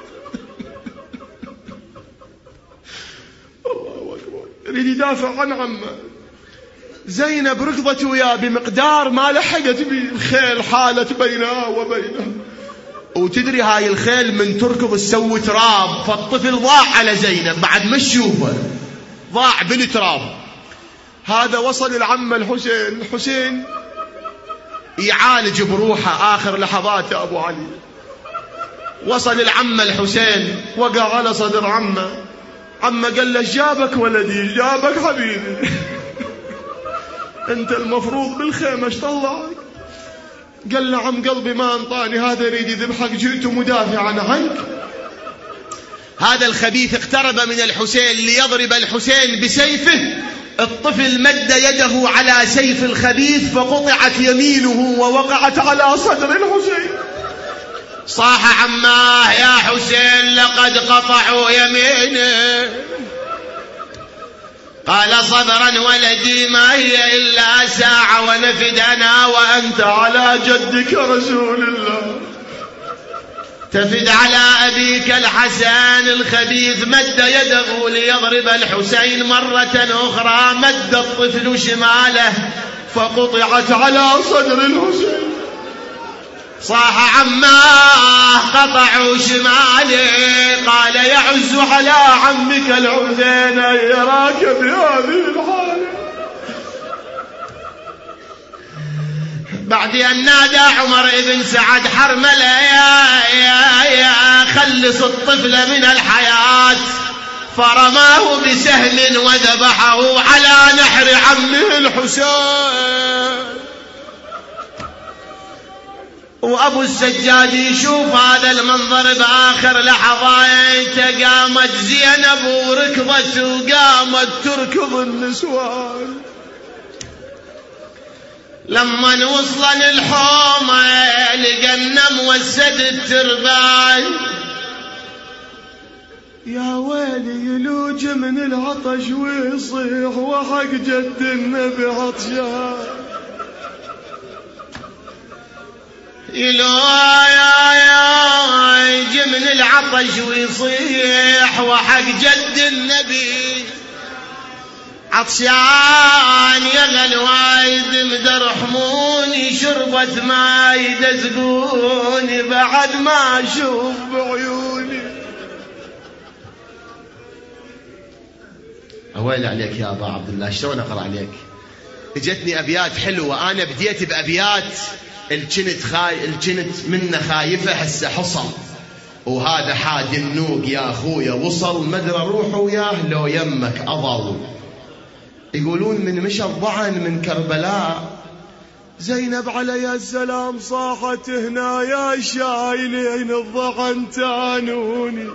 الله اكبر، يريد يدافع عن عمه. زينب ركضت وياه بمقدار ما لحقت به، الخيل حالت بينها وبينه، وتدري هاي الخيل من تركض تسوي تراب، فالطفل ضاع على زينب بعد ما تشوفه، ضاع بالتراب. هذا وصل العم الحسين، الحسين يعالج بروحه آخر لحظاته أبو علي، وصل العم الحسين وقع على صدر عمه، عمه قال له جابك ولدي، جابك حبيبي، انت المفروض بالخيمة ايش طلعك؟ قال له عم قلبي ما انطاني، هذا يريد يذبحك، جئت مدافعا عنك. هذا الخبيث اقترب من الحسين ليضرب الحسين بسيفه، الطفل مد يده على سيف الخبيث فقطعت يمينه ووقعت على صدر الحسين. صاح عماه يا حسين لقد قطعوا يمينه، قال صبرا ولدي ما هي إلا ساعة ونفد أنا وأنت على جدك رسول الله، تفد على أبيك الحسن. الخبيث مد يده ليضرب الحسين مرة أخرى، مد الطفل شماله فقطعت على صدر الحسين. صاح عماه قطعوا شماله، قال يعز على عمك الحسين أن يراك بهذه الحالة. بعد أن نادى عمر بن سعد حرملة يا خلص الطفل من الحياة، فرماه بسهم وذبحه على نحر عمه الحسين. وأبو السجاد يشوف هذا المنظر بآخر لحظات، قامت زينب وركضت وقامت تركض النسوان. لما وصلن الحومة لقى النم والسد الترباي، يا ويلي يلوج من العطش ويصيح وحق جد النبي عطشان. يلوج من العطش ويصيح وحق جد النبي عطشان. يا الوايد مدرحموني شربت ماي دزقوني بعد ما اشوف بعيوني. ويلي عليك يا ابا عبد الله، شلون اقرا عليك؟ اجتني ابيات حلوه، انا بديت بابيات الجنت منه خايفه هسه حصل، وهذا حاد النوق يا اخويا وصل، مدري اروح وياه لو يمك اضل. يقولون من مشى الضعن من كربلاء زينب علي السلام صاحت هنا يا شايلين الضعن تانوني.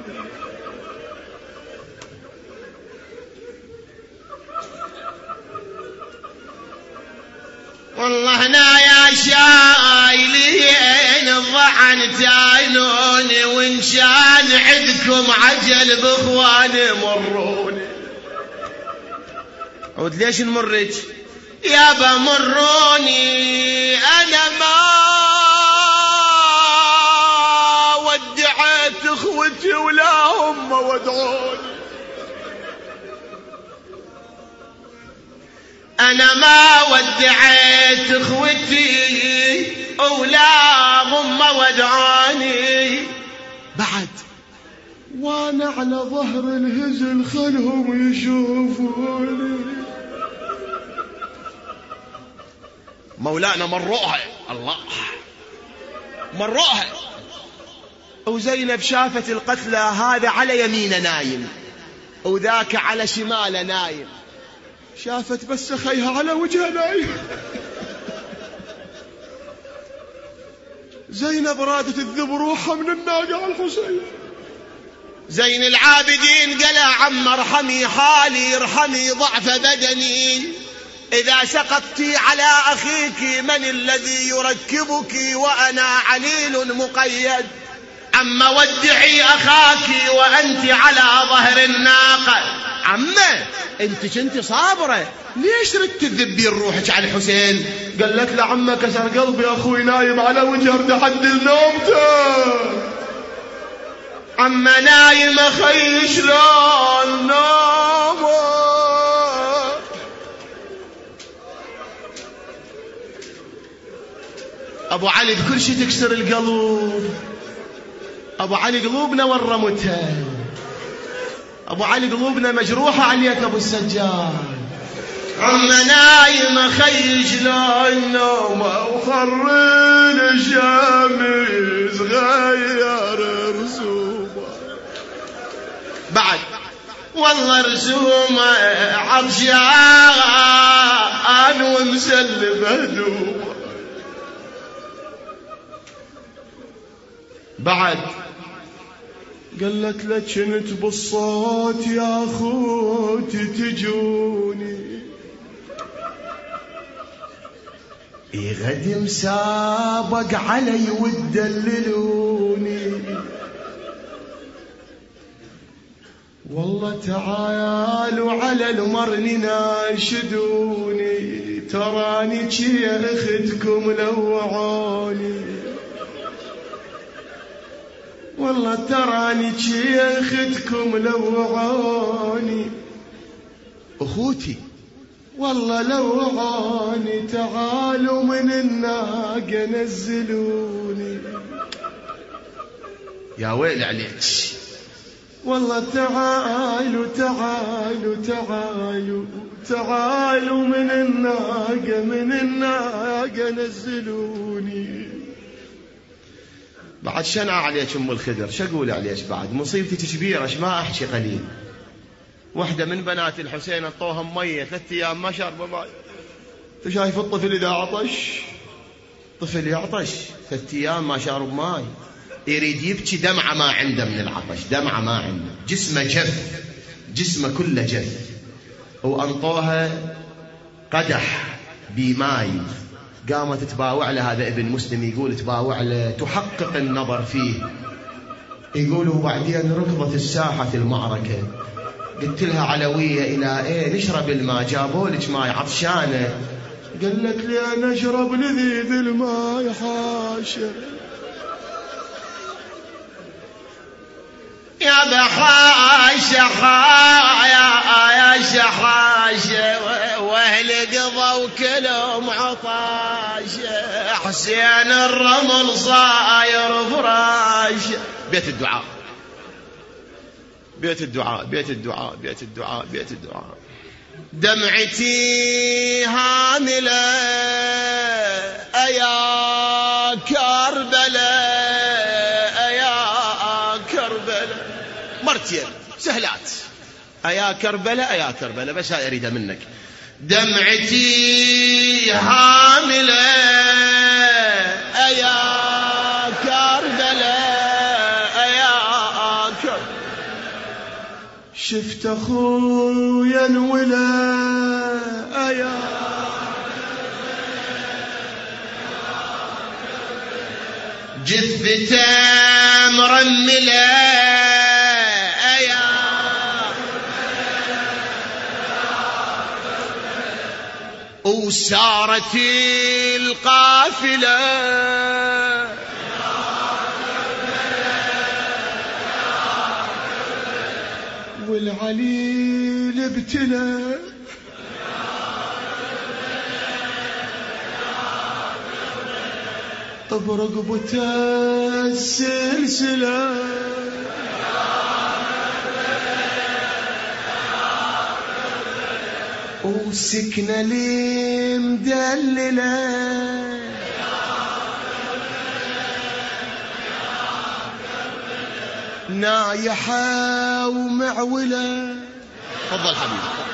والله هنا يا شايلين الضعن تانوني، وان شان عدكم عجل باخواني مروني. عود ليش نمرج يابا مروني، انا ما ودعت اخوتي ولا هم ودعوني. أنا ما ودعت اخوتي ولا هم ودعاني بعد، وانا على ظهر الهزل خلهم يشوفوني. مولانا مرؤها الله مرؤها. وزينب شافت القتلى، هذا على يمينه نايم وذاك على شماله نايم، شافت بس خيها على وجهها نايم. زينب رادت تذب روحها من الناقة على الحسين. زين العابدين قال عم ارحمي حالي ارحمي ضعف بدني، إذا سقطت على أخيك من الذي يركبك وأنا عليل مقيد. عم ودعي أخاك وأنت على ظهر الناقة. عمه انت كنت صابرة، ليش ردت تذبين روحك على الحسين؟ قالت له عمه كسر قلبي اخوي نايم على وجهه تحدي نومته. عمه نايم اخي شلون نومه؟ ابو علي بكل شيء تكسر القلب. ابو علي قلوبنا ورمتها، ابو علي قلوبنا مجروحه عليك ابو السجاد. عم نايم خي شلون نومه وخرين الشمس غير رسومه. بعد والله رسومه عطشان ومسلب هدومه. بعد قالت لك كنت بالصوت يا اخوتي تجوني، غد مسابق علي وتدللوني. والله تعالوا على المرن ناشدوني، تراني يا اختكم لوعوني. والله تراني يا اختكم لوعوني. اخوتي والله لوعوني، تعالوا من الناقة نزلوني. يا ويل عليك. والله تعالوا تعالوا تعالوا تعالوا من الناقة نزلوني. بعد شنع عليك ام الخدر، شقول عليك بعد مصيبتك كبيره، ايش ما احكي قليل. واحده من بنات الحسين اعطوها ميه 3 ايام ما شربوا ماء. انت شايف الطفل اذا عطش، طفل يعطش 3 ايام ما شرب ماي، يريد يبكي دمعه ما عنده من العطش، دمعه ما عنده، جسمه جف، جسمه كله جف. وانطوها قدح بماي، قامت تباوع له. هذا ابن مسلم يقول تباوع له تحقق النظر فيه. يقولوا بعدين ركضت الساحة المعركة، قلت لها علوية إلى إيه نشرب الماء، جابوا لك ماي عطشانة، قالت لي أنا أشرب لذيذ الماي حاشر. يا بحاشة يا شحاشة واهل قضوا كلهم عطاشة، حسين الرمل صاير فراش. بيت الدعاء بيت الدعاء بيت الدعاء بيت الدعاء بيت الدعاء. دمعتي هاملة يا كربلاء يا كربلاء، مرتين سهلات، يا كربلاء يا كربلاء، بس هاي أريدها منك. دمعتي هاملة يا كربلاء يا كربلاء، شفت أخويا انولا يا جثته مرملة يا وسارت القافلة والعليل ابتلى برقبته السلسلة وسكنة لي مدللة نايحة ومعولة. تفضل حبيبي.